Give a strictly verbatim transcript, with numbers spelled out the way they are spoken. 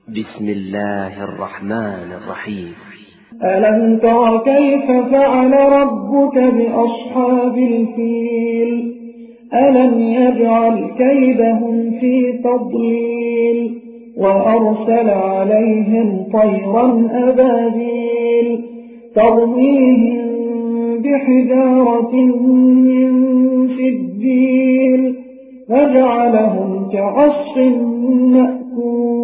بسم الله الرحمن الرحيم. ألم تر كيف فعل ربك بأصحاب الفيل ألم يجعل كيدهم في تضليل وأرسل عليهم طيرا أبابيل ترميهم بحجارة من سجيل فجعلهم كعصف مأكول